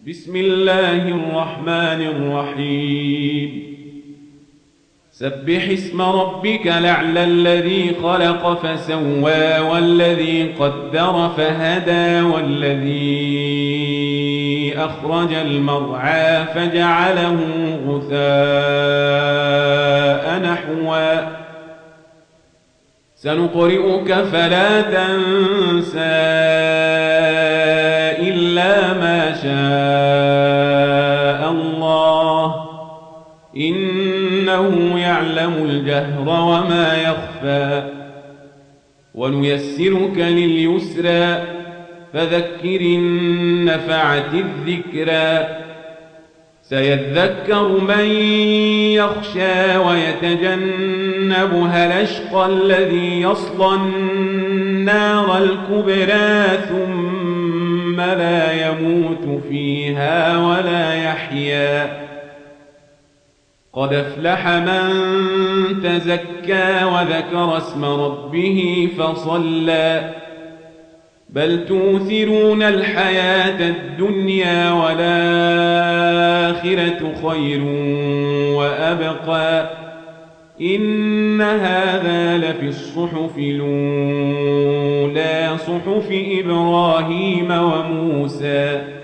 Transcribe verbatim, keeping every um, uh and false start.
بسم الله الرحمن الرحيم سبح اسم ربك الأعلى الذي خلق فسوى والذي قدر فهدى والذي أخرج المرعى فجعله غثاء نحوا سنقرئك فلا تنسى إلا ما شاء الله إنه يعلم الجهر وما يخفى ونيسرك لليسرى فذكر إن نفعت الذكرى سيذكر من يخشى ويتجنبها الأشقى الذي يصلى النار الكبرى ثم لا يموت فيها ولا يحيا قد أفلح من تزكى وذكر اسم ربه فصلى بل توثرون الحياة الدنيا والآخرة خير وأبقى إن هذا لفي الصحف الأولى صحف إبراهيم وموسى